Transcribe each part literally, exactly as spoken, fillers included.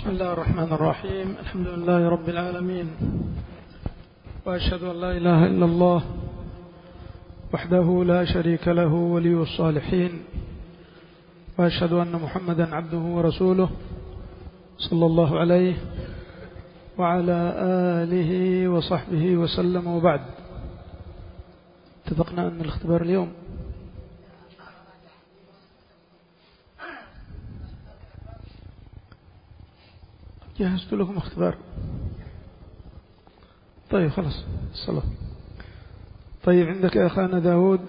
بسم الله الرحمن الرحيم. الحمد لله رب العالمين، وأشهد أن لا إله إلا الله وحده لا شريك له ولي الصالحين، وأشهد أن محمدا عبده ورسوله صلى الله عليه وعلى آله وصحبه وسلم. وبعد، اتفقنا أن الاختبار اليوم جهزت لكم اختبار. طيب خلاص الصلاة. طيب عندك يا أخانا داود.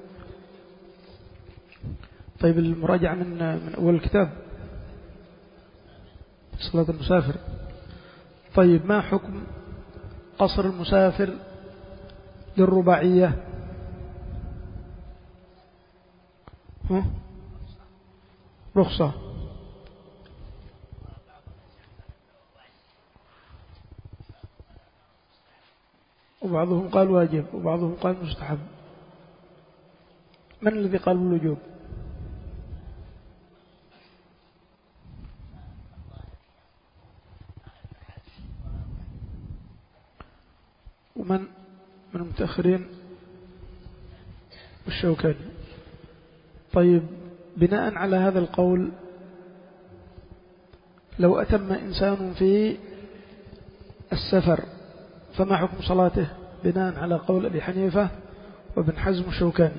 طيب المراجعة من من أول الكتاب، صلاة المسافر. طيب ما حكم قصر المسافر للرباعية؟ ها؟ رخصة. وبعضهم قال واجب وبعضهم قال مستحب. من الذي قال بالوجوب؟ ومن من المتأخرين؟ والشوكاني. طيب بناء على هذا القول، لو أتم إنسان في السفر فما حكم صلاته بناء على قول أبي حنيفة وابن حزم الشوكاني؟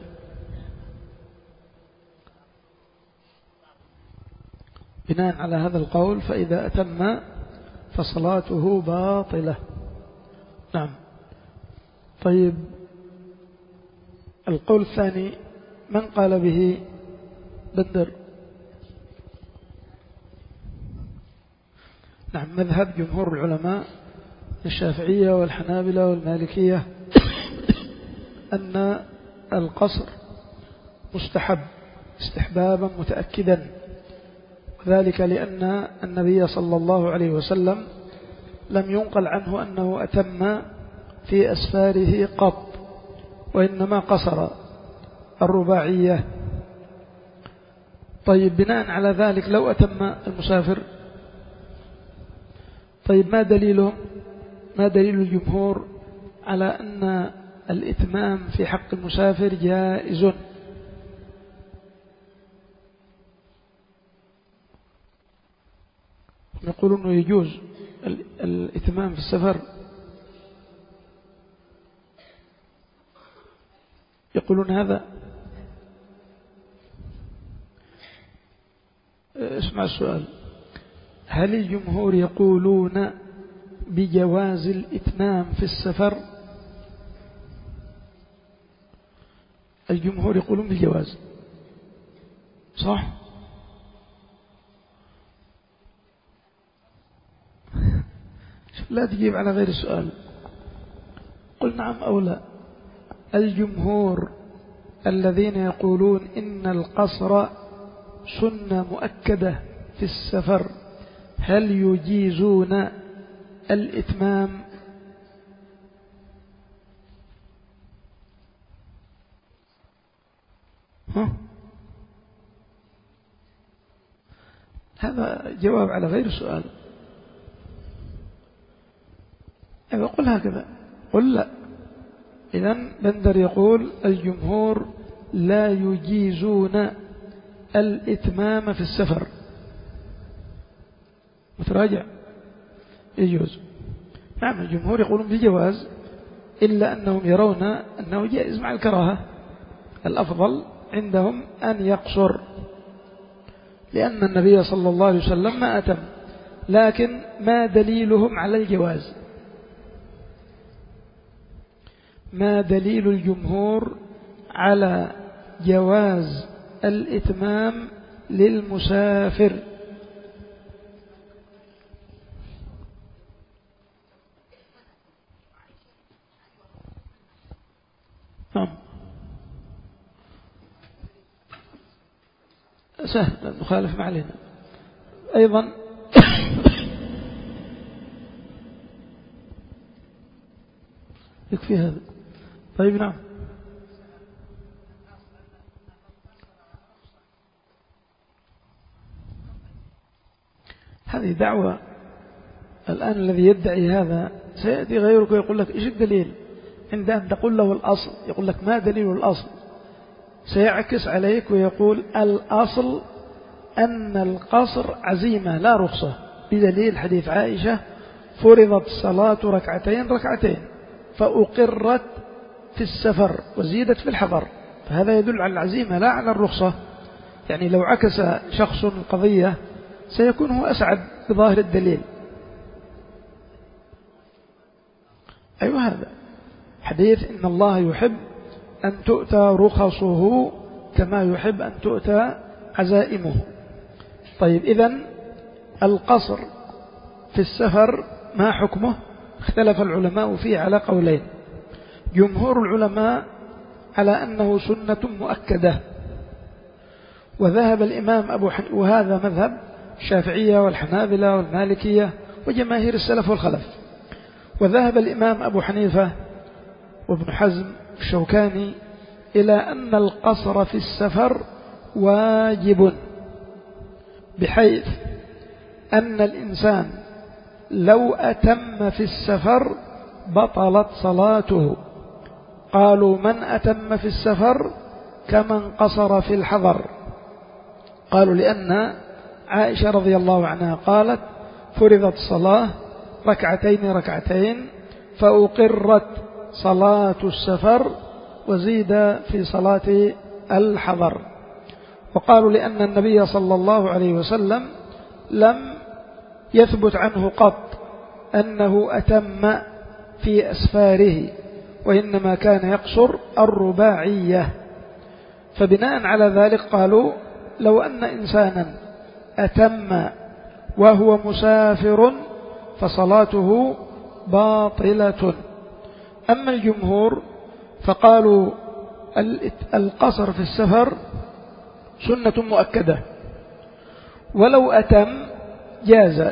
بناء على هذا القول فإذا أتم فصلاته باطلة. نعم. طيب القول الثاني من قال به؟ بدر. نعم، مذهب جمهور العلماء الشافعية والحنابلة والمالكية أن القصر مستحب استحبابا متأكدا، وذلك لأن النبي صلى الله عليه وسلم لم ينقل عنه أنه أتم في أسفاره قط، وإنما قصر الرباعية. طيب بناء على ذلك لو أتم المسافر، طيب ما دليلهم؟ ما دليل الجمهور على أن الإتمام في حق المسافر جائز؟ يقولون أنه يجوز الإتمام في السفر، يقولون هذا. اسمع السؤال: هل الجمهور يقولون بجواز الإتمام في السفر؟ الجمهور يقولون بالجواز، صح؟ لا تجيب على غير السؤال، قل نعم أو لا. الجمهور الذين يقولون إن القصر سنة مؤكدة في السفر، هل يجيزون الإتمام؟ ها؟ هذا جواب على غير السؤال. إذا قل هكذا قل لا. إذن بندر يقول الجمهور لا يجيزون الإتمام في السفر. متراجع يجوز. نعم الجمهور يقولون بالجواز، إلا أنهم يرون أنه جائز مع الكراهة. الأفضل عندهم أن يقصر، لأن النبي صلى الله عليه وسلم ما أتم. لكن ما دليلهم على الجواز؟ ما دليل الجمهور على جواز الإتمام للمسافر؟ نعم سهل، نخالف ما علينا أيضا. يكفي هذا. طيب نعم. هذه دعوة الآن الذي يدعي هذا سيأتي غيرك ويقول لك إيش الدليل؟ عند أن تقول له الأصل يقول لك ما دليل الأصل؟ سيعكس عليك ويقول الأصل أن القصر عزيمة لا رخصة، بدليل حديث عائشة فرضت الصلاة ركعتين ركعتين فأقرت في السفر وزيدت في الحضر، فهذا يدل على العزيمة لا على الرخصة. يعني لو عكس شخص القضية سيكون هو أسعد بظاهر الدليل. أيوة هذا حديث إن الله يحب أن تؤتى رخصه كما يحب أن تؤتى عزائمه. طيب إذن القصر في السفر ما حكمه؟ اختلف العلماء فيه على قولين. جمهور العلماء على أنه سنة مؤكدة، وذهب الإمام أبو حنيفة، وهذا مذهب الشافعية والحنابلة والمالكية وجماهير السلف والخلف، وذهب الإمام أبو حنيفة وابن حزم الشوكاني إلى أن القصر في السفر واجب، بحيث أن الإنسان لو أتم في السفر بطلت صلاته. قالوا من أتم في السفر كمن قصر في الحضر. قالوا لأن عائشة رضي الله عنها قالت فرضت الصلاة ركعتين ركعتين فأقرت صلاة السفر وزيد في صلاة الحضر. وقالوا لأن النبي صلى الله عليه وسلم لم يثبت عنه قط أنه أتم في أسفاره، وإنما كان يقصر الرباعية. فبناء على ذلك قالوا لو أن إنسانا أتم وهو مسافر فصلاته باطلة. أما الجمهور فقالوا القصر في السفر سنة مؤكدة، ولو أتم جاز.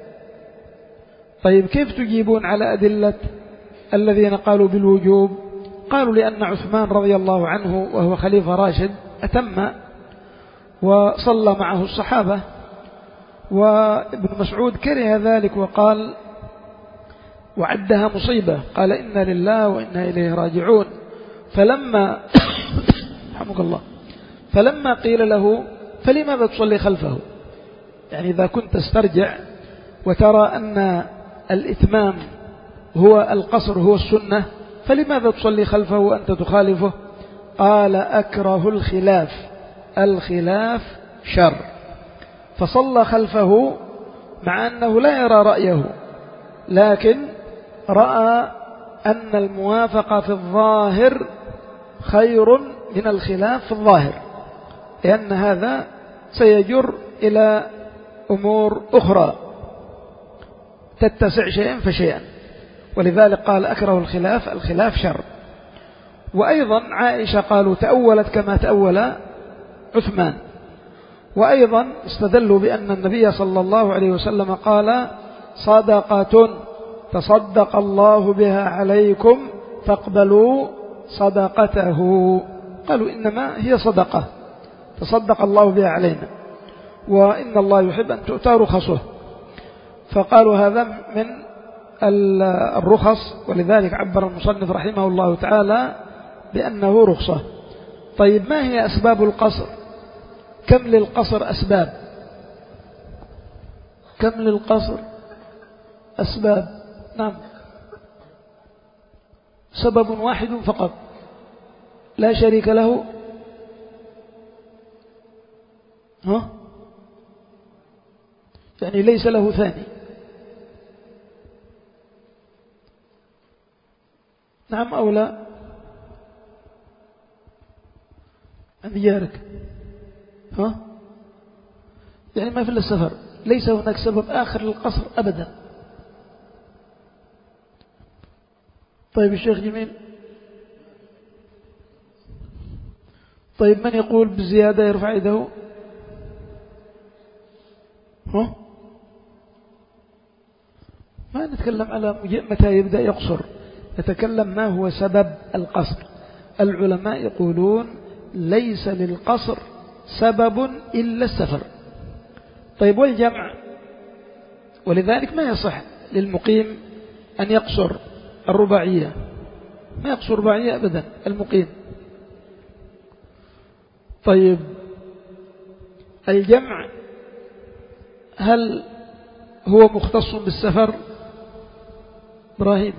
طيب كيف تجيبون على أدلة الذين قالوا بالوجوب؟ قالوا لأن عثمان رضي الله عنه وهو خليفة راشد أتم وصلى معه الصحابة، وابن مسعود كره ذلك وقال وعدها مصيبة، قال إنا لله وإنا إليه راجعون. فلما رحمك الله فلما قيل له فلماذا تصلي خلفه، يعني إذا كنت تسترجع وترى أن الإتمام هو القصر هو السنة فلماذا تصلي خلفه وأنت تخالفه؟ قال أكره الخلاف، الخلاف شر. فصلى خلفه مع أنه لا يرى رأيه، لكن رأى أن الموافقة في الظاهر خير من الخلاف في الظاهر، لأن هذا سيجر إلى أمور أخرى تتسع شيئا فشيئا، ولذلك قال أكره الخلاف، الخلاف شر. وأيضا عائشة قالوا تأولت كما تأول عثمان، وأيضا استدلوا بأن النبي صلى الله عليه وسلم قال صدقة تصدق الله بها عليكم فاقبلوا صدقته. قالوا إنما هي صدقة تصدق الله بها علينا، وإن الله يحب أن تؤتى رخصه. فقالوا هذا من الرخص، ولذلك عبر المصنف رحمه الله تعالى بأنه رخصة. طيب ما هي أسباب القصر؟ كم للقصر أسباب؟ كم للقصر أسباب؟ نعم، سبب واحد فقط لا شريك له. ها؟ يعني ليس له ثاني. نعم أو لا؟ عند جارك. ها؟ يعني ما في السفر ليس هناك سبب آخر للقصر أبدا. طيب الشيخ جميل، طيب من يقول بالزيادة يرفع يده؟ ها؟ ما نتكلم على متى يبدأ يقصر، نتكلم ما هو سبب القصر. العلماء يقولون ليس للقصر سبب إلا السفر. طيب والجمع؟ ولذلك ما يصح للمقيم أن يقصر الرباعية؟ ما يقصر رباعية أبدا المقيم. طيب الجمع هل هو مختص بالسفر؟ إبراهيم،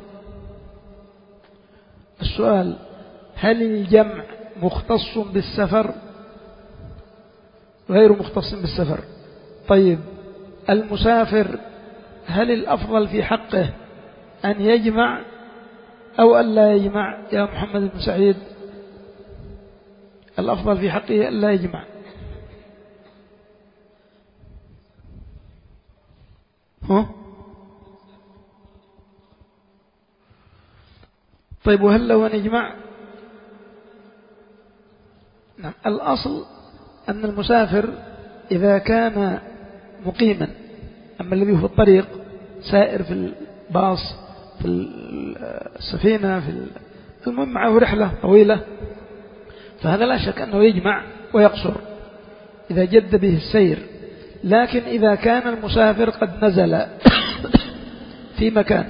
السؤال: هل الجمع مختص بالسفر؟ غير مختص بالسفر. طيب المسافر هل الأفضل في حقه أن يجمع أو أن لا يجمع يا محمد بن سعيد؟ الأفضل في حقه أن لا يجمع. ها؟ طيب وهل لو أن يجمع؟ نعم، الأصل أن المسافر إذا كان مقيما، أما الذي في الطريق سائر في الباص في السفينة في المهم معه رحلة طويلة، فهذا لا شك أنه يجمع ويقصر إذا جد به السير. لكن إذا كان المسافر قد نزل في مكان،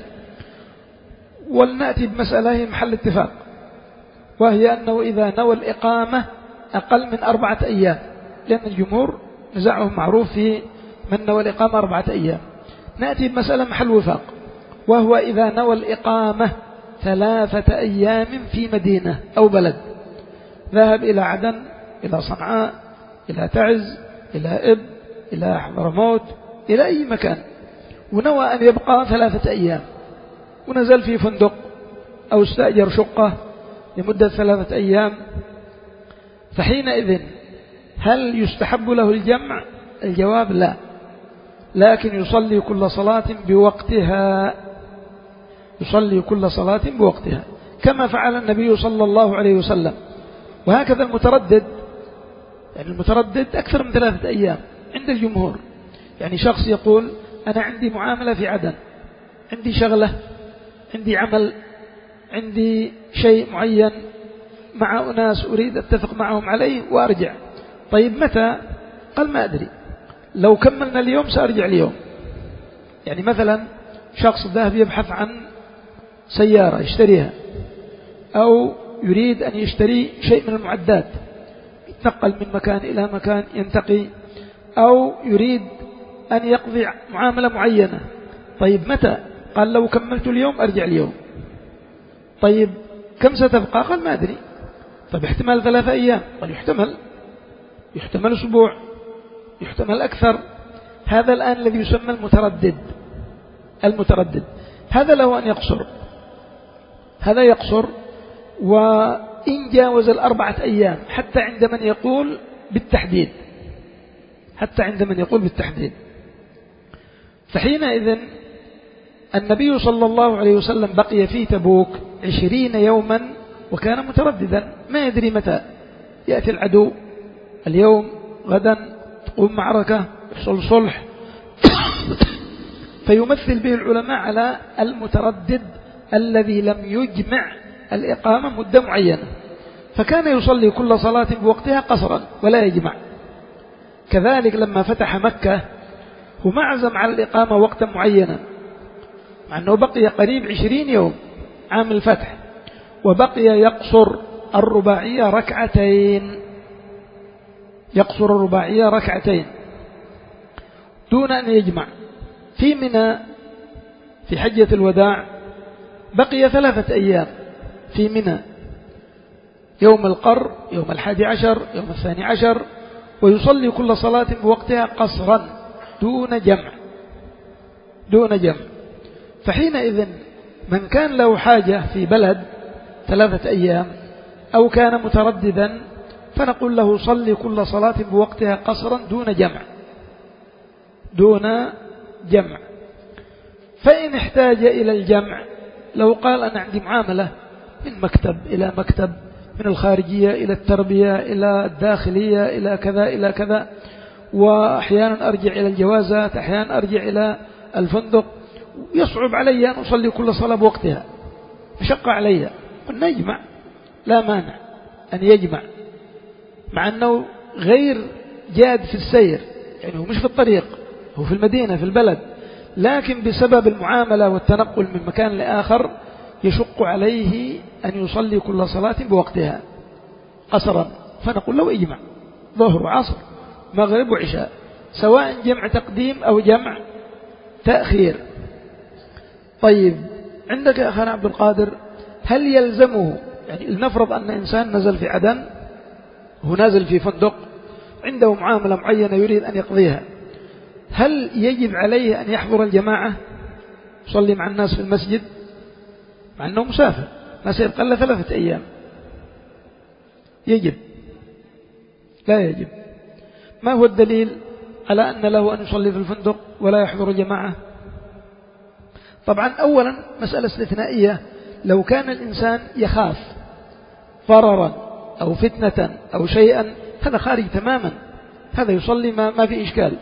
ولنأتي بمسألة هي محل اتفاق، وهي أنه إذا نوى الإقامة أقل من أربعة أيام، لأن الجمهور نزاعهم معروف في من نوى الإقامة أربعة أيام. نأتي بمسألة محل وفاق، وهو إذا نوى الإقامة ثلاثة أيام في مدينة أو بلد، ذهب إلى عدن، إلى صنعاء، إلى تعز، إلى إب، إلى حضرموت، إلى أي مكان، ونوى أن يبقى ثلاثة أيام، ونزل في فندق أو استأجر شقة لمدة ثلاثة أيام، فحينئذ هل يستحب له الجمع؟ الجواب لا، لكن يصلي كل صلاة بوقتها، يصلي كل صلاة بوقتها كما فعل النبي صلى الله عليه وسلم. وهكذا المتردد، يعني المتردد أكثر من ثلاثة أيام عند الجمهور. يعني شخص يقول: أنا عندي معاملة في عدن، عندي شغلة، عندي عمل، عندي شيء معين مع أناس أريد أتفق معهم عليه وأرجع. طيب متى؟ قال: ما أدري، لو كملنا اليوم سأرجع اليوم. يعني مثلا شخص ذهب يبحث عن سيارة يشتريها، أو يريد أن يشتري شيء من المعدات، يتنقل من مكان إلى مكان ينتقي، أو يريد أن يقضي معاملة معينة. طيب متى؟ قال: لو كملت اليوم أرجع اليوم. طيب كم ستبقى؟ قال: ما أدري. طيب احتمال ثلاثة أيام؟ قال: يحتمل، يحتمل أسبوع، يحتمل أكثر. هذا الآن الذي يسمى المتردد. المتردد هذا له أن يقصر، هذا يقصر، وإن جاوز الأربعة أيام حتى عند من يقول بالتحديد، حتى عند من يقول بالتحديد. فحينئذ النبي صلى الله عليه وسلم بقي في تبوك عشرين يوما وكان مترددا، ما يدري متى يأتي العدو، اليوم، غدا تقوم معركة، يحصل صلح. فيمثل به العلماء على المتردد الذي لم يجمع الإقامة مدة معينة، فكان يصلي كل صلاة بوقتها قصرا ولا يجمع. كذلك لما فتح مكة هو ما عزم على الإقامة وقتا معينا، مع أنه بقي قريب عشرين يوم عام الفتح، وبقي يقصر الرباعية ركعتين، يقصر الرباعية ركعتين دون أن يجمع. في منى في حجة الوداع بقي ثلاثة أيام في منى، يوم القر، يوم الحادي عشر، يوم الثاني عشر، ويصلي كل صلاة بوقتها قصرا دون جمع، دون جمع. فحينئذ من كان له حاجة في بلد ثلاثة أيام أو كان مترددا فنقول له: صلي كل صلاة بوقتها قصرا دون جمع، دون جمع. فإن احتاج إلى الجمع، لو قال: أنا عندي معاملة من مكتب إلى مكتب، من الخارجية إلى التربية إلى الداخلية إلى كذا إلى كذا، وأحيانا أرجع إلى الجوازات، أحيانا أرجع إلى الفندق، يصعب علي أن أصلي كل صلاة بوقتها، مشق علي، قلنا يجمع، لا مانع أن يجمع، مع أنه غير جاد في السير، يعني هو مش في الطريق، هو في المدينة في البلد، لكن بسبب المعاملة والتنقل من مكان لآخر يشق عليه أن يصلي كل صلاة بوقتها قصرا، فنقول له اجمع ظهر وعصر مغرب وعشاء، سواء جمع تقديم أو جمع تأخير. طيب عندك يا أخانا عبد القادر، هل يلزمه، يعني لنفرض أن إنسان نزل في عدن، هو نازل في فندق عنده معاملة معينة يريد أن يقضيها، هل يجب عليه أن يحضر الجماعة يصلي مع الناس في المسجد مع أنه مسافر ما سيبقى إلا ثلاثة أيام؟ يجب؟ لا يجب. ما هو الدليل على أن له أن يصلي في الفندق ولا يحضر الجماعة؟ طبعا أولا مسألة استثنائية، لو كان الإنسان يخاف ضررا أو فتنة أو شيئا هذا خارج تماما، هذا يصلي ما, ما في إشكال.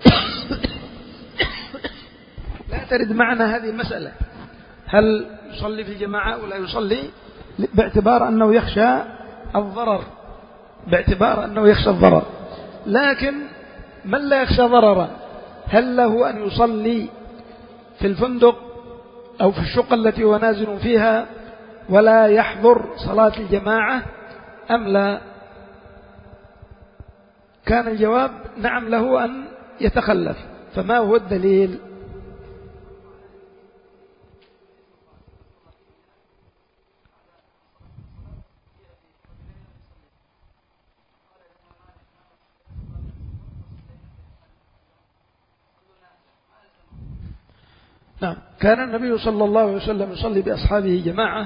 لا ترد معنا هذه المسألة هل يصلي في الجماعة ولا يصلي باعتبار أنه يخشى الضرر، باعتبار أنه يخشى الضرر. لكن من لا يخشى ضررا هل له أن يصلي في الفندق أو في الشقة التي هو نازل فيها ولا يحضر صلاة الجماعة أم لا؟ كان الجواب نعم، له أن يتخلف. فما هو الدليل؟ نعم، كان النبي صلى الله عليه وسلم يصلي بأصحابه جماعة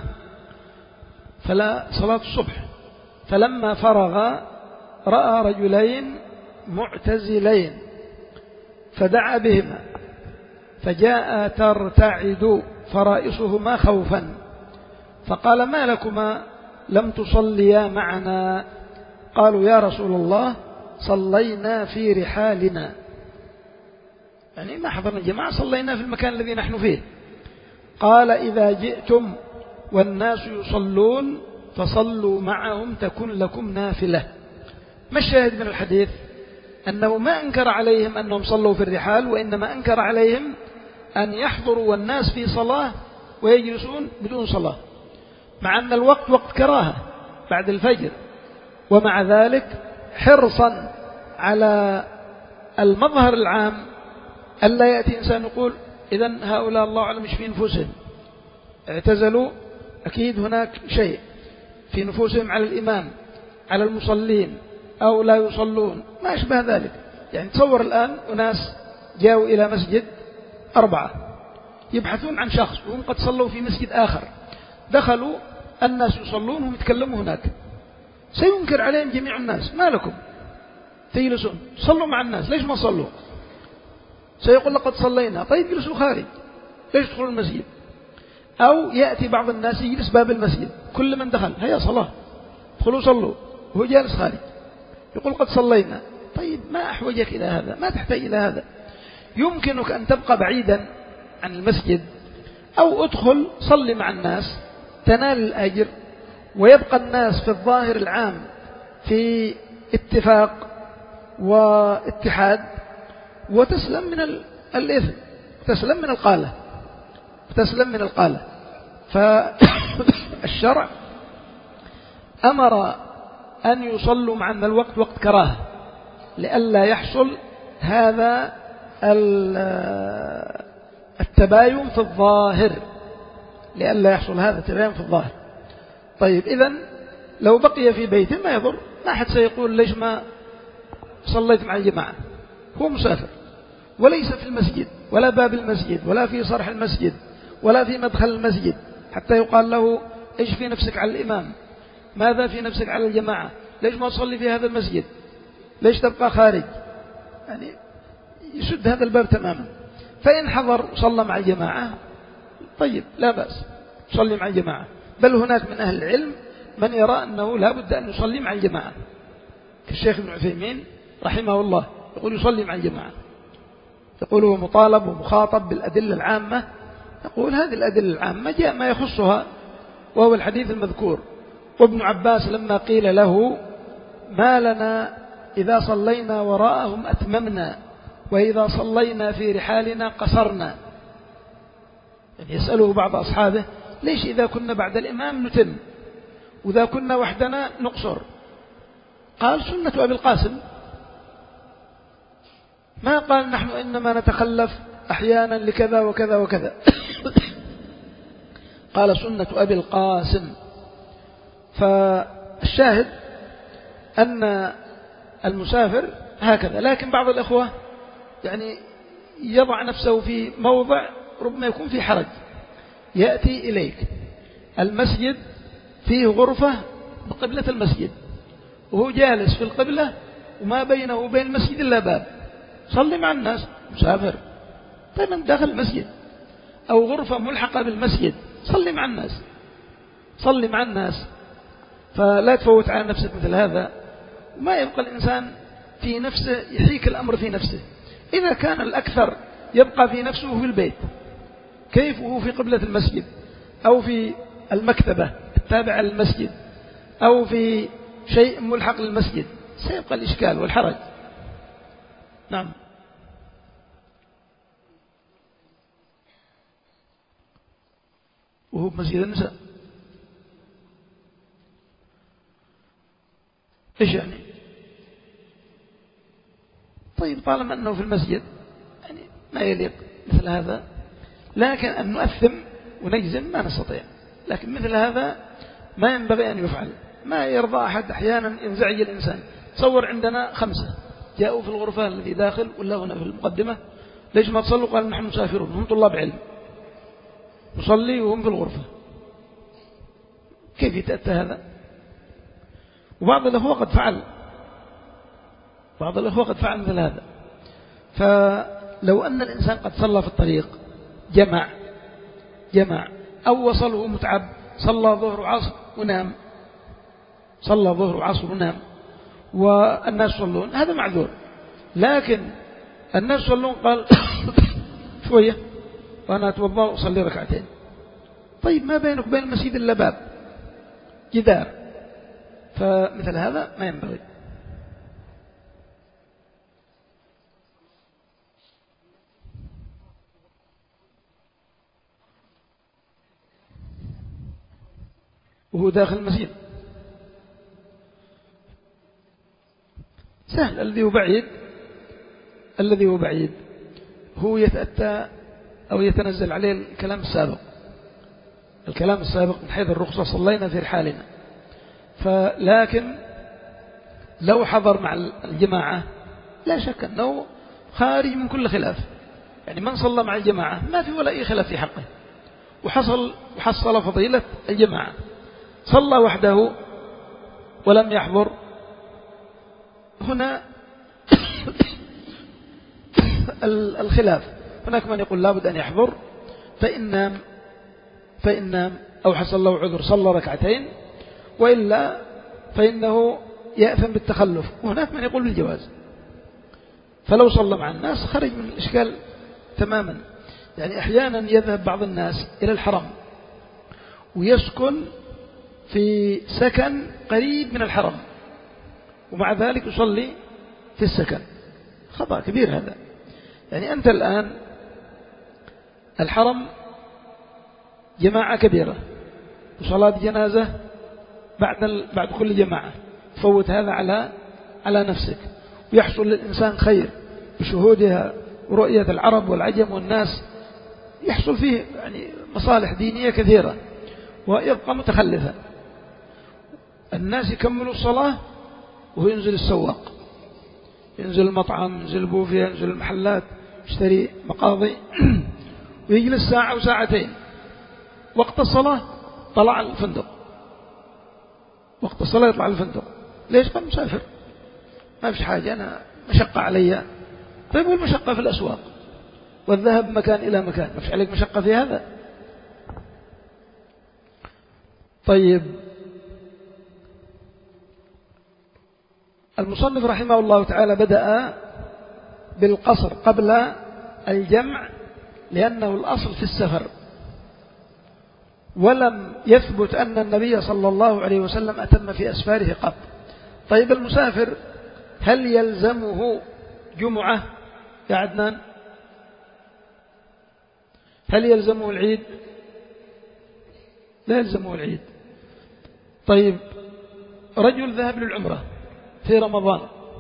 فلا صلاة الصبح، فلما فرغ رأى رجلين معتزلين فدعا بهما فجاء ترتعد فرائصهما خوفا فقال ما لكما لم تصليا معنا؟ قالوا يا رسول الله صلينا في رحالنا، يعني ما حضرنا الجماعة، صلينا في المكان الذي نحن فيه. قال إذا جئتم والناس يصلون فصلوا معهم تكن لكم نافلة. ما الشاهد من الحديث؟ أنه ما أنكر عليهم أنهم صلوا في الرحال، وإنما أنكر عليهم أن يحضروا والناس في صلاة ويجلسون بدون صلاة، مع أن الوقت وقت كراهة بعد الفجر، ومع ذلك حرصا على المظهر العام ألا يأتي إنسان يقول إذن هؤلاء الله أعلم مش في نفوسهم اعتزلوا، أكيد هناك شيء في نفوسهم على الإمام على المصلين أو لا يصلون ما أشبه ذلك. يعني تصور الآن أناس جاءوا إلى مسجد أربعة يبحثون عن شخص وهم قد صلوا في مسجد آخر، دخلوا الناس يصلون وهم يتكلموا هناك، سينكر عليهم جميع الناس ما لكم تجلسون صلوا مع الناس ليش ما صلوا؟ سيقول لقد صلينا، طيب جلسوا خارج ليش تدخلوا المسجد؟ أو يأتي بعض الناس يجلس باب المسجد كل من دخل هيا صلاة ادخلوا صلوا وهو جالس خارج يقول قد صلينا، طيب ما أحوجك إلى هذا؟ ما تحتاج إلى هذا. يمكنك أن تبقى بعيدا عن المسجد أو ادخل صلي مع الناس تنال الأجر، ويبقى الناس في الظاهر العام في اتفاق واتحاد، وتسلم من الإثم، تسلم من القالة، تسلم من القالة. فالشرع أمر أن يصلوا مع أن الوقت وقت كراهة لئلا يحصل هذا التباين في الظاهر، لئلا يحصل هذا التباين في الظاهر. طيب إذن لو بقي في بيته ما يضر، ما أحد سيقول ليش ما صليت مع الجماعة، هو مسافر وليس في المسجد ولا باب المسجد ولا في صرح المسجد ولا في مدخل المسجد حتى يقال له إيش في نفسك على الإمام، ماذا في نفسك على الجماعة، ليش ما تصلي في هذا المسجد، ليش تبقى خارج، يعني يسد هذا الباب تماما. فإن حضر صلى مع الجماعة طيب لا بأس صلي مع الجماعة، بل هناك من أهل العلم من يرى أنه لا بد أن يصلي مع الجماعة كالشيخ ابن عثيمين رحمه الله يقول يصلي مع الجماعة، يقول هو مطالب ومخاطب بالأدلة العامة، يقول هذه الأدلة العامة جاء ما يخصها وهو الحديث المذكور. وابن عباس لما قيل له ما لنا إذا صلينا وراءهم أتممنا وإذا صلينا في رحالنا قصرنا، يعني يسأله بعض أصحابه ليش إذا كنا بعد الإمام نتم وإذا كنا وحدنا نقصر؟ قال سنة أبي القاسم، ما قال نحن إنما نتخلف أحيانا لكذا وكذا وكذا قال سنة أبي القاسم. فالشاهد أن المسافر هكذا. لكن بعض الأخوة يعني يضع نفسه في موضع ربما يكون في حرج، يأتي إليك المسجد فيه غرفة بقبلة المسجد وهو جالس في القبلة وما بينه وبين المسجد إلا باب، صلي مع الناس، مسافر. طيب من داخل المسجد أو غرفة ملحقة بالمسجد، صلي مع الناس، صلي مع الناس. فلا تفوت على نفسك مثل هذا، وما يبقى الإنسان في نفسه يحيك الأمر في نفسه. إذا كان الأكثر يبقى في نفسه في البيت، كيف هو في قبلة المسجد أو في المكتبة التابعة للمسجد أو في شيء ملحق للمسجد، سيبقى الإشكال والحرج. نعم. وهو بمسجد النساء إيش يعني؟ طيب طالما أنه في المسجد يعني ما يليق مثل هذا، لكن أن نؤثم ونجزم ما نستطيع. لكن مثل هذا ما ينبغي أن يفعل. ما يرضى أحد أحيانا ينزعج الإنسان. تصور عندنا خمسة جاءوا في الغرفة الذي داخل ولا هنا في المقدمة، ليش ما تصلوا؟ قال نحن مسافرون، هم طلاب علم، نصلي وهم في الغرفة. كيف يتأتى هذا؟ وبعض الأخوة قد فعل بعض الأخوة قد فعل مثل هذا. فلو أن الإنسان قد صلى في الطريق جمع جمع أو وصله متعب، صلى ظهر وعصر ونام، صلى ظهر وعصر ونام والناس صلون، هذا معذور. لكن الناس صلون قال شوية وأنا أتوضأ وأصلي ركعتين. طيب ما بينك وبين المسجد إلا باب، جدار، فمثل هذا ما ينبغي. وهو داخل المسجد سهل. الذي هو بعيد الذي هو بعيد هو يتأتى أو يتنزل عليه الكلام السابق الكلام السابق من حيث الرخصة، صلينا في رحالنا. فلكن لو حضر مع الجماعة لا شك أنه خارج من كل خلاف. يعني من صلى مع الجماعة ما في ولا أي خلاف في حقه، وحصل وحصل فضيلة الجماعة. صلى وحده ولم يحضر، هنا الخلاف. هناك من يقول لابد أن يحضر، فإن نام فإن نام أو حصل له عذر صلى ركعتين، وإلا فإنه يأثم بالتخلف. وهناك من يقول بالجواز. فلو صلى مع الناس خرج من الإشكال تماما. يعني أحيانا يذهب بعض الناس إلى الحرم ويسكن في سكن قريب من الحرم، ومع ذلك يصلي في السكن. خطأ كبير هذا. يعني أنت الآن الحرم جماعة كبيرة وصلاة جنازة بعد بعد كل جماعة، فوت هذا على على نفسك، ويحصل للإنسان خير بشهودها ورؤية العرب والعجم والناس، يحصل فيه يعني مصالح دينية كثيرة، ويبقى متخلفا. الناس يكملوا الصلاة وهو ينزل السواق، ينزل المطعم، ينزل البوفيه، ينزل المحلات، يشتري مقاضي ويجلس ساعة وساعتين. وقت الصلاة طلع الفندق، وقت الصلاة يطلع الفندق. ليش؟ قال مسافر، ما فيش حاجة، أنا مشقة علي. طيب والمشقة في الأسواق والذهب مكان إلى مكان، ما فيش عليك مشقة في هذا؟ طيب المصنف رحمه الله تعالى بدأ بالقصر قبل الجمع لأنه الأصل في السفر، ولم يثبت أن النبي صلى الله عليه وسلم أتم في أسفاره قط. طيب المسافر هل يلزمه جمعة يا عدنان؟ هل يلزمه العيد؟ لا يلزمه العيد. طيب رجل ذهب للعمرة في رمضان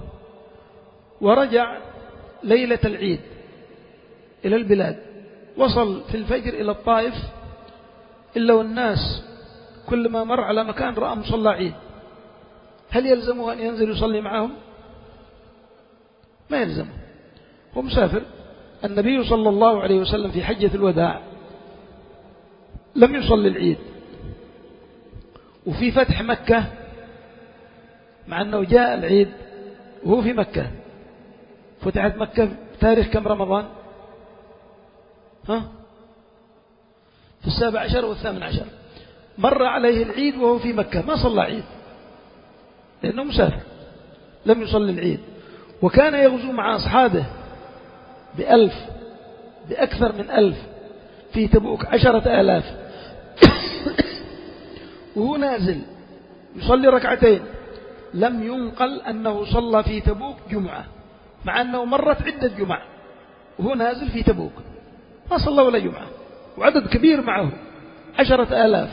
ورجع ليلة العيد إلى البلاد، وصل في الفجر إلى الطائف إلا والناس كل ما مر على مكان رأى مصلى عيد، هل يلزمه أن ينزل يصلي معهم؟ ما يلزمه، هو مسافر. النبي صلى الله عليه وسلم في حجة الوداع لم يصلي العيد، وفي فتح مكة مع أنه جاء العيد وهو في مكة، فتحت مكة تاريخ كم رمضان؟ ها؟ في السابع عشر والثامن عشر، مر عليه العيد وهو في مكة ما صلى عيد لأنه مسافر لم يصلي العيد. وكان يغزو مع أصحابه بألف بأكثر من ألف في تبوك عشرة آلاف وهو نازل يصلي ركعتين، لم ينقل أنه صلى في تبوك جمعة مع أنه مرت عدة جمع وهو نازل في تبوك ما صلى ولا جمعة، وعدد كبير معه عشرة آلاف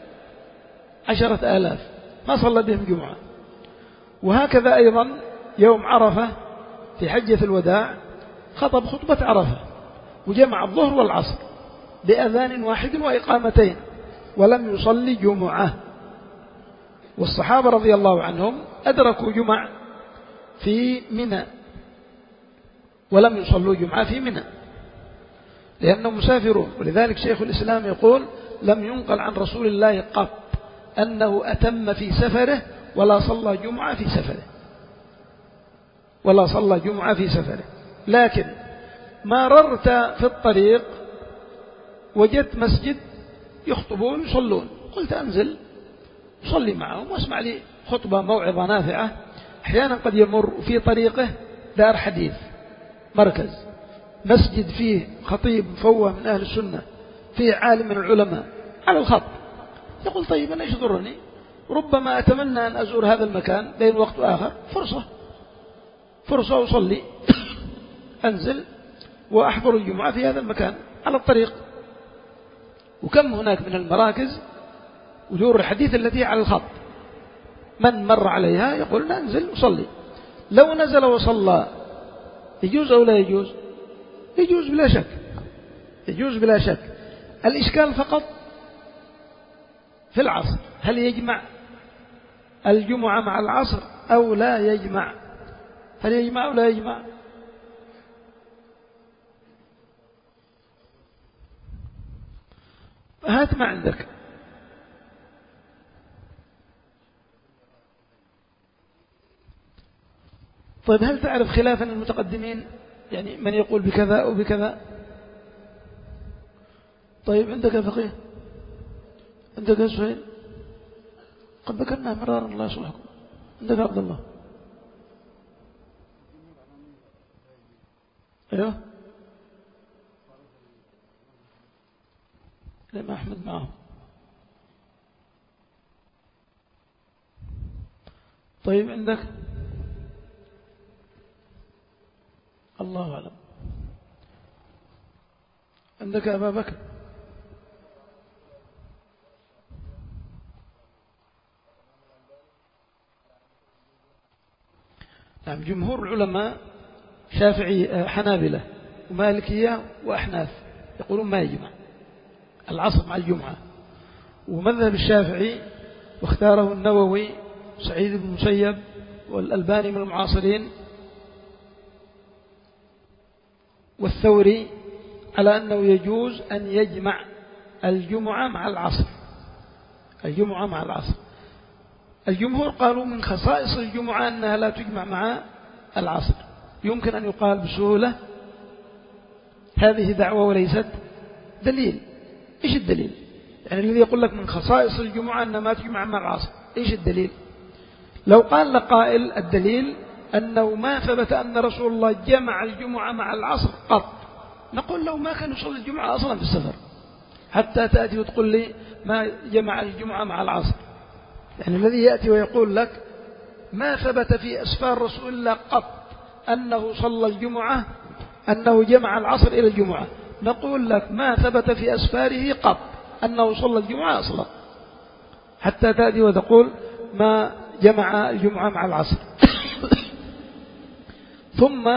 عشرة آلاف ما صلى بهم جمعة. وهكذا أيضا يوم عرفة في حجة الوداع خطب خطبة عرفة وجمع الظهر والعصر بأذان واحد وإقامتين ولم يصلي جمعة. والصحابة رضي الله عنهم أدركوا جمع في منى ولم يصلوا جمعة في منى لأنهم مسافرون. ولذلك شيخ الإسلام يقول لم ينقل عن رسول الله قط أنه أتم في سفره ولا صلى جمعة في سفره ولا صلى جمعة في سفره. لكن ما ررت في الطريق وجدت مسجد يخطبون يصلون، قلت أنزل صلي معهم واسمع لي خطبة موعظة نافعة. أحيانا قد يمر في طريقه دار حديث مركز مسجد فيه خطيب مفوه من أهل السنة فيه عالم من العلماء على الخط، يقول طيب أنا إيش ضرني، ربما أتمنى أن أزور هذا المكان بين وقت آخر، فرصة فرصة أصلي أنزل وأحضر الجمعة في هذا المكان على الطريق. وكم هناك من المراكز ودور الحديث التي على الخط من مر عليها يقول ننزل وصلي. لو نزل وصلى يجوز أو لا يجوز؟ يجوز بلا شك، يجوز بلا شك. الإشكال فقط في العصر، هل يجمع الجمعة مع العصر أو لا يجمع؟ هل يجمع أو لا يجمع؟ هات ما عندك. طيب هل تعرف خلافا المتقدمين، يعني من يقول بكذا أو بكذا؟ طيب عندك يا فقيه، عندك يا سهيل، قد ذكرنا مرارا الله يصلحكم، عندك عبد الله. ايوه لما أحمد معهم. طيب عندك الله أعلم، عندك أبا بكر. نعم جمهور العلماء شافعي حنابلة ومالكية وأحناف يقولون ما يجمع العصر مع الجمعة. ومذهب الشافعي واختاره النووي سعيد بن المسيب والألباني من المعاصرين والثوري على أنه يجوز أن يجمع الجمعة مع العصر، الجمعة مع العصر. الجمهور قالوا من خصائص الجمعة أنها لا تجمع مع العصر. يمكن أن يقال بسهولة هذه دعوة وليست دليل. إيش الدليل؟ يعني الذي يقول لك من خصائص الجمعة أنها ما تجمع مع العصر، إيش الدليل؟ لو قال لقائل الدليل أنه ما ثبت أن رسول الله جمع الجمعة مع العصر قط، نقول له ما كان يصلي الجمعة أصلا في السفر حتى تأتي وتقول لي ما جمع الجمعة مع العصر. يعني الذي يأتي ويقول لك ما ثبت في أسفار رسول الله قط أنه صلى الجمعة أنه جمع العصر إلى الجمعة، نقول لك ما ثبت في أسفاره قط أنه صلى الجمعة أصلا، حتى تأتي وتقول ما جمع الجمعة مع العصر. ثم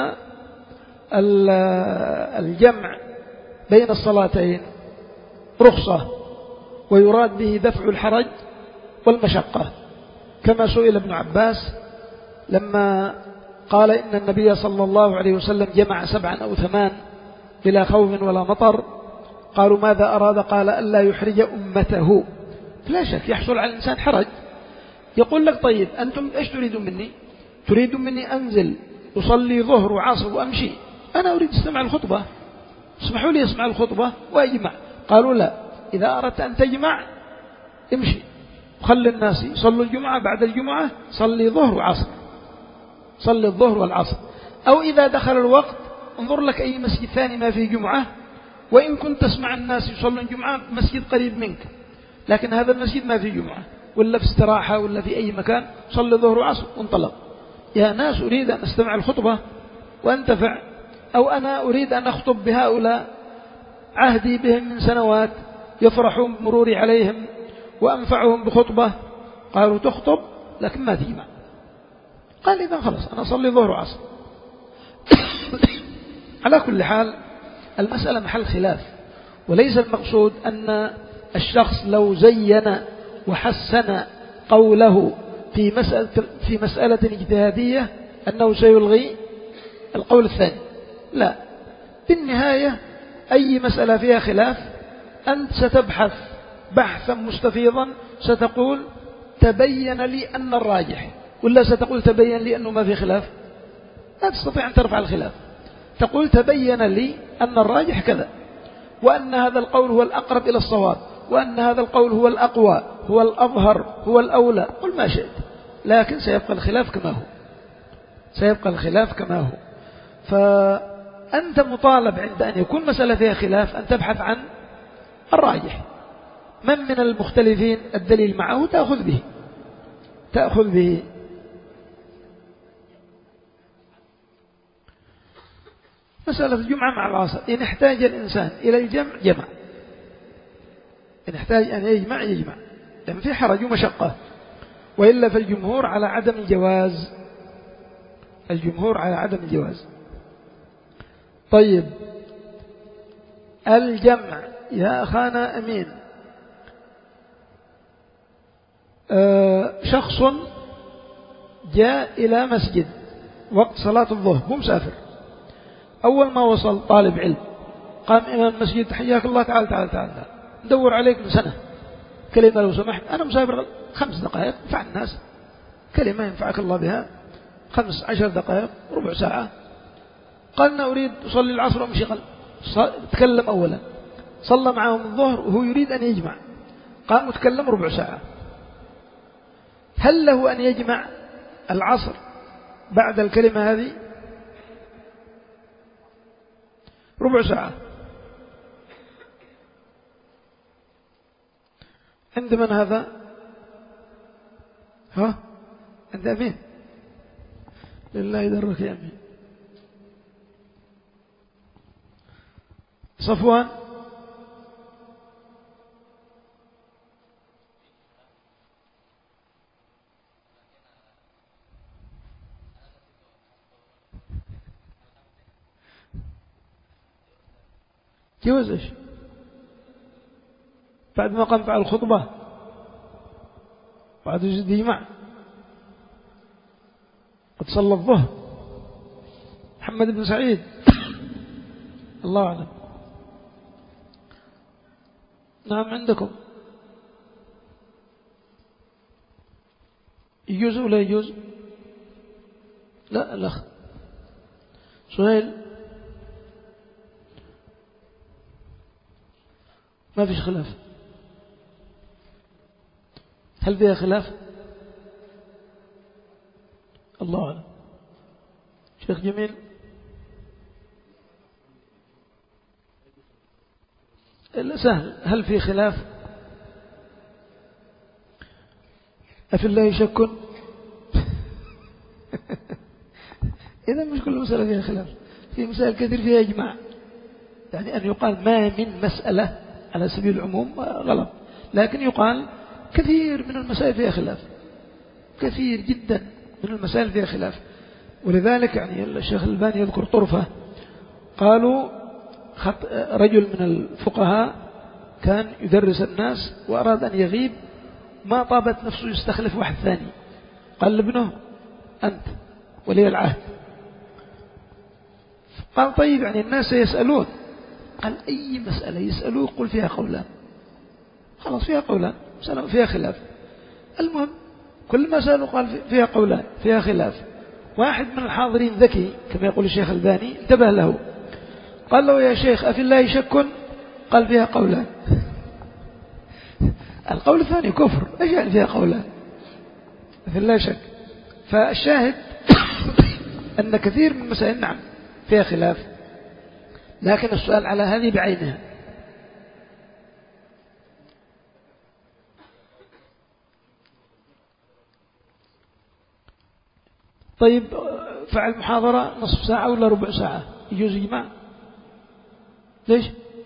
الجمع بين الصلاتين رخصة، ويراد به دفع الحرج والمشقة، كما سئل ابن عباس لما قال إن النبي صلى الله عليه وسلم جمع سبعا أو ثمان بلا خوف ولا مطر، قالوا ماذا أراد؟ قال ألا يحرج أمته. لا شك يحصل على الإنسان حرج، يقول لك طيب أنتم إيش تريدون مني؟ تريدون مني أنزل أصلي ظهر وعصر وأمشي؟ أنا أريد استمع الخطبة، اسمحوا لي أسمع الخطبة وأجمع. قالوا لا، إذا أردت أن تجمع امشي وخلي الناس يصلوا الجمعة، بعد الجمعة صلي ظهر وعصر، صلي الظهر والعصر، أو إذا دخل الوقت انظر لك أي مسجد ثاني ما فيه جمعة، وإن كنت تسمع الناس يصلون الجمعة مسجد قريب منك، لكن هذا المسجد ما فيه جمعة، ولا في استراحة ولا في أي مكان، صلي ظهر وعصر وانطلق. يا ناس أريد أن أستمع الخطبة وأنتفع، أو أنا أريد أن أخطب بهؤلاء عهدي بهم من سنوات يفرحون بمروري عليهم وأنفعهم بخطبة. قالوا تخطب لكن ما تجمع. قال إذا خلص أنا أصلي ظهر وعصر. على كل حال المسألة محل خلاف، وليس المقصود أن الشخص لو زين وحسن قوله في مسألة, في مسألة اجتهادية أنه سيلغي القول الثاني، لا. بالنهاية أي مسألة فيها خلاف أنت ستبحث بحثا مستفيضا، ستقول تبين لي أن الراجح، ولا ستقول تبين لي أنه ما في خلاف؟ لا تستطيع أن ترفع الخلاف، تقول تبين لي أن الراجح كذا، وأن هذا القول هو الأقرب إلى الصواب، وأن هذا القول هو الأقوى، هو الأظهر، هو الأولى، قل ما شئت، لكن سيبقى الخلاف كما هو، سيبقى الخلاف كما هو. فأنت مطالب عند أن يكون مسألة فيها خلاف أن تبحث عن الراجح، من من المختلفين الدليل معه تأخذ به تأخذ به مسألة الجمعة مع العصر، إن احتاج الإنسان إلى الجمع جمع، إن احتاج أن يجمع يجمع، لأن في حرج ومشقة، وإلا فالجمهور على عدم الجواز، الجمهور على عدم الجواز. طيب الجمع يا أخانا أمين، أه شخص جاء إلى مسجد وقت صلاة الظهر، هو مسافر، أول ما وصل طالب علم قام إمام المسجد حياك الله تعال تعال تعال ندور عليك من سنة، كلمة لو سمحت أنا مسافر خمس دقائق ينفع الناس، كلمة ينفعك الله بها، خمس عشر دقائق ربع ساعة. قالنا أريد أصلي العصر وأمشي، قال تكلم أولا، صلى معهم الظهر وهو يريد أن يجمع، قام وتكلم ربع ساعة. هل له أن يجمع العصر بعد الكلمة هذه؟ ربع ساعة. عند من هذا؟ ها؟ عند أمين؟ لله يدرك يا أمين. صفوان؟ جوز إيش؟ بعد ما قام فعل الخطبة بعد يجد يجمع، قد صلى الظهر. محمد بن سعيد الله أعلم. نعم عندكم يجوز ولا يجوز؟ لا الأخ سهيل ما فيش خلاف. هل فيها خلاف؟ الله أعلم. شيخ جميل سهل. هل في خلاف؟ أفي الله شك؟ إذا مش كل مسألة فيها خلاف، في مسائل كثير فيها إجماع. يعني أن يقال ما من مسألة على سبيل العموم غلط، لكن يقال كثير من المسائل فيها خلاف، كثير جدا من المسائل فيها خلاف. ولذلك يعني الشيخ الألباني يذكر طرفة، قالوا رجل من الفقهاء كان يدرس الناس وأراد أن يغيب، ما طابت نفسه يستخلف واحد ثاني، قال لابنه أنت ولي العهد. قال طيب يعني الناس يسألون، قال أي مسألة يسألوه قل فيها قولان، خلاص فيها قولان، مسألة فيها خلاف. المهم كل ما سألوا قال فيها قولان فيها خلاف. واحد من الحاضرين ذكي كما يقول الشيخ الباني انتبه له، قال له يا شيخ أفي الله شك؟ قال فيها قولان. القول الثاني كفر، ايش يعني فيها قولان؟ أفي الله شك. فالشاهد أن كثير من المسائل نعم فيها خلاف، لكن السؤال على هذه بعينها. طيب فعل محاضرة نصف ساعة ولا ربع ساعة يجوز يجمع؟ ليش؟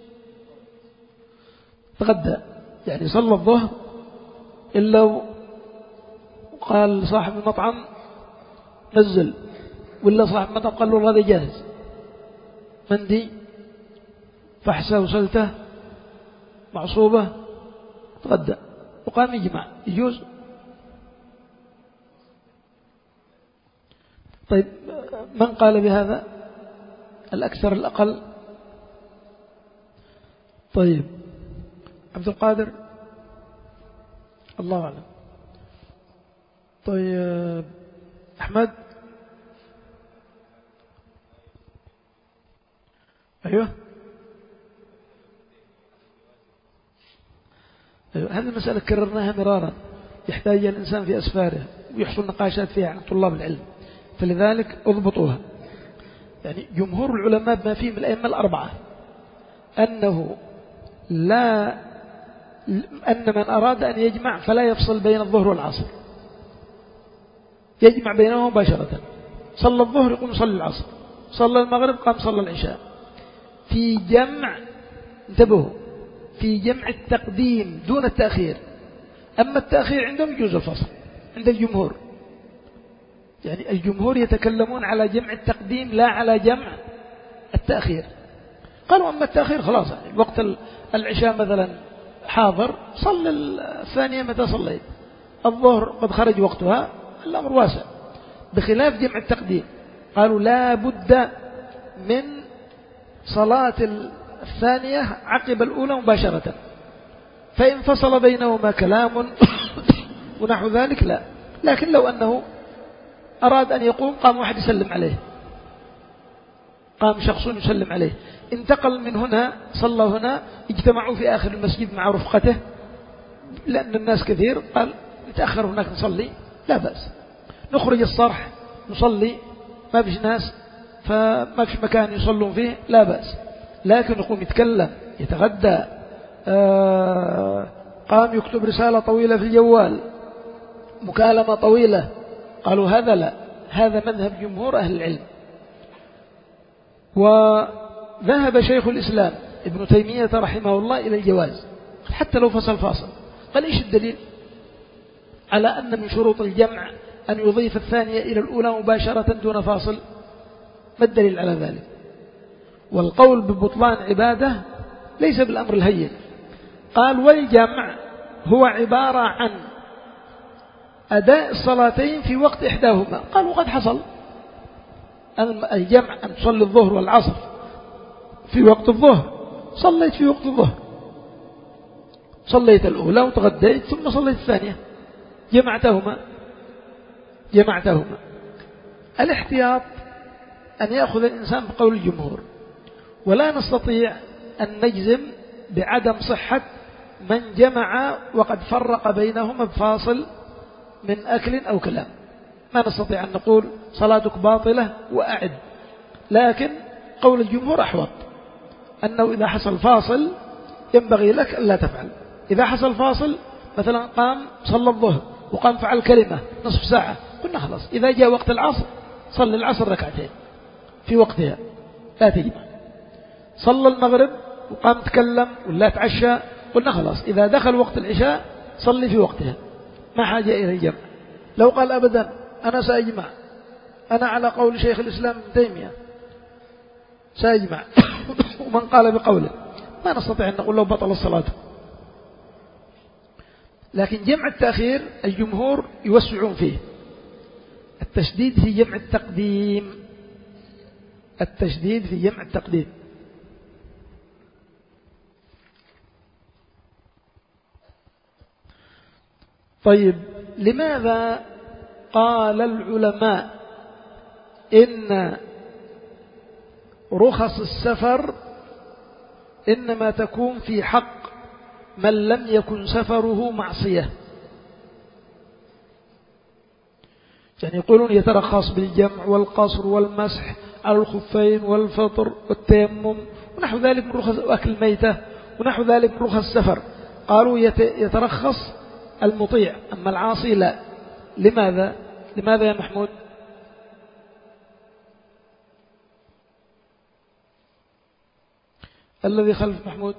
تغدى يعني صلى الظهر إلا وقال صاحب المطعم نزل، ولا صاحب المطعم قال له هذا جاهز مندي فحسة وسلته معصوبة، تغدى وقام يجمع يجوز؟ طيب من قال بهذا؟ الأكثر الأقل؟ طيب عبد القادر الله أعلم. طيب أحمد أيوه أيوه هذه المسألة كررناها مرارا، يحتاج الإنسان في أسفاره ويحصل نقاشات فيها عن طلاب العلم، فلذلك اضبطوها. يعني جمهور العلماء بما فيهم الأئمة الأربعة أنه لا أن من أراد أن يجمع فلا يفصل بين الظهر والعصر، يجمع بينهما مباشرة. صلى الظهر يقوم يصلي العصر، صلى المغرب قام صلى العشاء. في جمع انتبهوا في جمع التقديم دون التأخير. أما التأخير عندهم يجوز الفصل عند الجمهور، يعني الجمهور يتكلمون على جمع التقديم لا على جمع التأخير. قالوا أما التأخير خلاص يعني وقت العشاء مثلا حاضر صل الثانية متى صليت، الظهر قد خرج وقتها، الأمر واسع. بخلاف جمع التقديم قالوا لا بد من صلاة الثانية عقب الأولى مباشرة، فإن فصل بينهما كلام ونحو ذلك لا. لكن لو أنه أراد أن يقوم قام واحد يسلم عليه، قام شخص يسلم عليه، انتقل من هنا صلى هنا، اجتمعوا في آخر المسجد مع رفقته لأن الناس كثير، قال نتأخر هناك نصلي لا بأس، نخرج الصرح نصلي ما فيش ناس فما فيش مكان يصلون فيه لا بأس. لكن يقوم يتكلم يتغدى آه قام يكتب رسالة طويلة في الجوال مكالمة طويلة، قالوا هذا لا، هذا مذهب جمهور أهل العلم. وذهب شيخ الإسلام ابن تيمية رحمه الله إلى الجواز حتى لو فصل فاصل. قال إيش الدليل على أن من شروط الجمع أن يضيف الثانية إلى الأولى مباشرة دون فاصل؟ ما الدليل على ذلك؟ والقول ببطلان عبادة ليس بالأمر الهين. قال والجمع هو عبارة عن أداء الصلاتين في وقت إحداهما. قالوا قد حصل الجمع أن تصلي الظهر والعصر في وقت الظهر، صليت في وقت الظهر، صليت الأولى وتغديت ثم صليت الثانية، جمعتهما جمعتهما الاحتياط أن يأخذ الإنسان بقول الجمهور، ولا نستطيع أن نجزم بعدم صحة من جمع وقد فرق بينهما بفاصل من أكل أو كلام. ما نستطيع أن نقول صلاتك باطلة وأعد، لكن قول الجمهور أحوط، أنه إذا حصل فاصل ينبغي لك ألا تفعل. إذا حصل فاصل مثلا قام صلى الظهر وقام فعل كلمة نصف ساعة، قلنا خلاص إذا جاء وقت العصر صلي العصر ركعتين في وقتها لا تجمع. صلى المغرب وقام تكلم ولا تعشى، قلنا خلاص إذا دخل وقت العشاء صلي في وقتها، ما حاجة إلى الجمع. لو قال أبدا أنا سأجمع، أنا على قول شيخ الإسلام ابن تيمية سأجمع ومن قال بقوله، ما نستطيع أن نقول له بطل الصلاة. لكن جمع التأخير الجمهور يوسعون فيه، التشديد في جمع التقديم، التشديد في جمع التقديم. طيب، لماذا قال العلماء إن رخص السفر إنما تكون في حق من لم يكن سفره معصية؟ يعني يقولون يترخص بالجمع والقصر والمسح على الخفين والفطر والتيمم ونحو ذلك من رخص أكل الميتة ونحو ذلك من رخص السفر. قالوا يترخص المطيع أما العاصي لا. لماذا؟ لماذا يا محمود؟ الذي خلف محمود.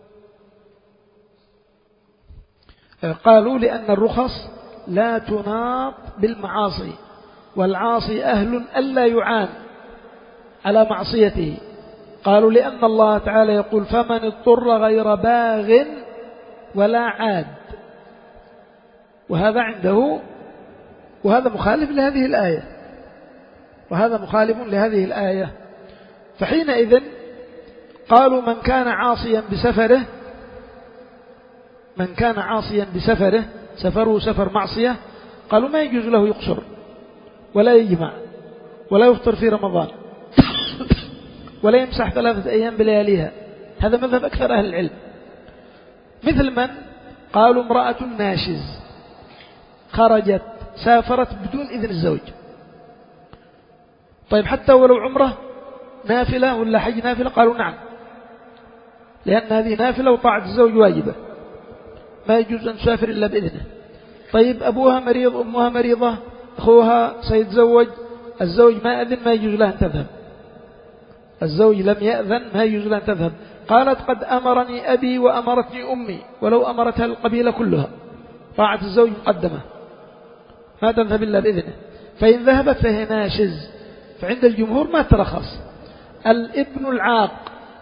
قالوا لأن الرخص لا تناط بالمعاصي، والعاصي أهل ألا يعان على معصيته. قالوا لأن الله تعالى يقول فمن اضطر غير باغ ولا عاد، وهذا عنده، وهذا مخالف لهذه الآية، وهذا مخالف لهذه الآية. فحينئذ قالوا من كان عاصيا بسفره، من كان عاصيا بسفره سفره سفر معصية، قالوا ما يجوز له يقصر ولا يجمع ولا يفطر في رمضان ولا يمسح ثلاثة أيام بلياليها. هذا مذهب أكثر أهل العلم. مثل من قالوا امرأة ناشز خرجت سافرت بدون إذن الزوج. طيب حتى ولو عمره نافلة ولا حج نافلة؟ قالوا نعم، لأن هذه نافلة وطاعة الزوج واجبة، ما يجوز أن تسافر إلا بإذنه. طيب أبوها مريض، أمها مريضة، أخوها سيتزوج، الزوج ما أذن، ما يجوز لها أن تذهب. الزوج لم يأذن، ما يجوز لها أن تذهب. قالت قد أمرني أبي وأمرتني أمي، ولو أمرتها القبيلة كلها، طاعة الزوج مقدمة، ما تذهب إلا بإذنه. فإن ذهبت فهي ناشز. فعند الجمهور ما ترخص. الابن العاق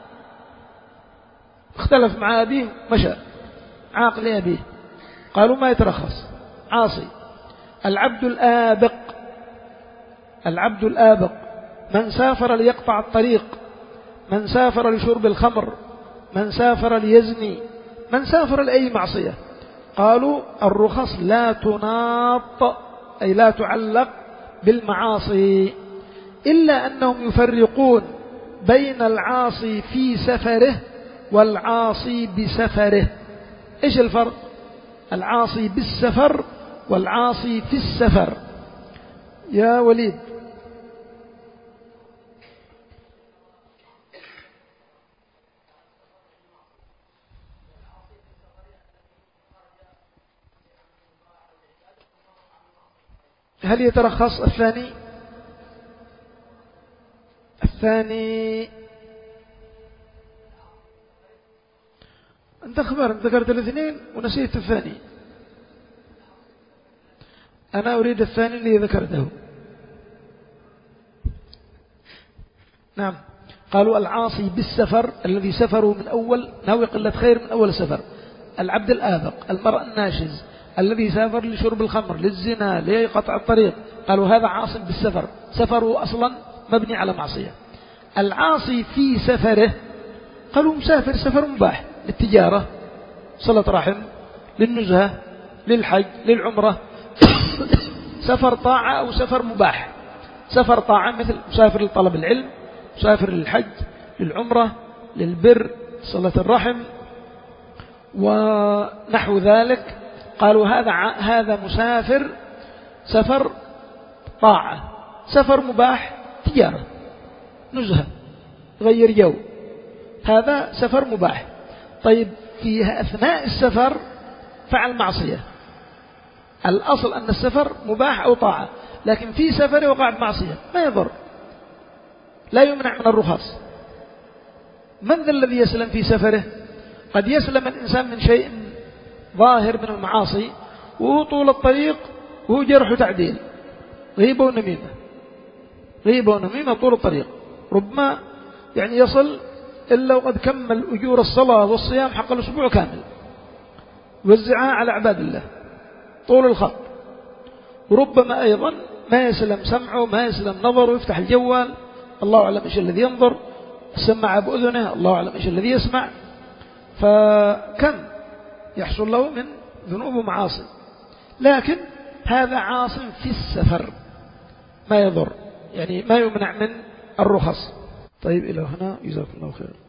اختلف مع أبيه مشى عاق لأبيه، قالوا ما يترخص، عاصي. العبد الآبق، العبد الآبق من سافر ليقطع الطريق، من سافر لشرب الخمر، من سافر ليزني، من سافر لأي معصية، قالوا الرخص لا تناط أي لا تعلق بالمعاصي، إلا أنهم يفرقون بين العاصي في سفره والعاصي بسفره. إيش الفرق؟ العاصي بالسفر والعاصي في السفر. يا وليد، هل يترخص الثاني؟ الثاني أنت خبر، أنت ذكرت الاثنين ونسيت الثاني. أنا أريد الثاني اللي ذكرته. نعم، قالوا العاصي بالسفر الذي سفروا من أول ناوي قلة خير من أول سفر. العبد الآبق، المرأة الناشز الذي سافر لشرب الخمر، للزنا، لقطع الطريق، قالوا هذا عاصي بالسفر، سفره أصلا مبني على معصية. العاصي في سفره قالوا مسافر سفر مباح، للتجارة، صلة رحم، للنزهة، للحج، للعمرة سفر طاعة أو سفر مباح. سفر طاعة مثل مسافر لطلب العلم، مسافر للحج، للعمرة، للبر، صلة الرحم ونحو ذلك. قالوا هذا هذا مسافر سفر طاعة. سفر مباح تجارة، نزهة، غير جو، هذا سفر مباح. طيب في أثناء السفر فعل معصية، الأصل أن السفر مباح أو طاعة، لكن في سفر وقع معصية ما يضر، لا يمنع من الرخص. من ذا الذي يسلم في سفره؟ قد يسلم الإنسان من شيء ظاهر من المعاصي وهو طول الطريق وهو جرح وتعديل، غيبة ونميمة، غيبة ونميمة طول الطريق، ربما يعني يصل إلا وقد كمل أجور الصلاة والصيام حق الأسبوع كامل، وزعها على عباد الله طول الخط. وربما أيضا ما يسلم سمعه، ما يسلم نظره، يفتح الجوال الله أعلم إيش الذي ينظر، سمع بأذنه الله أعلم إيش الذي يسمع، فكم يحصل له من ذنوب ومعاصي. لكن هذا عاص في السفر ما يضر، يعني ما يمنع من الرخص. طيب إلى هنا، جزاكم الله خير.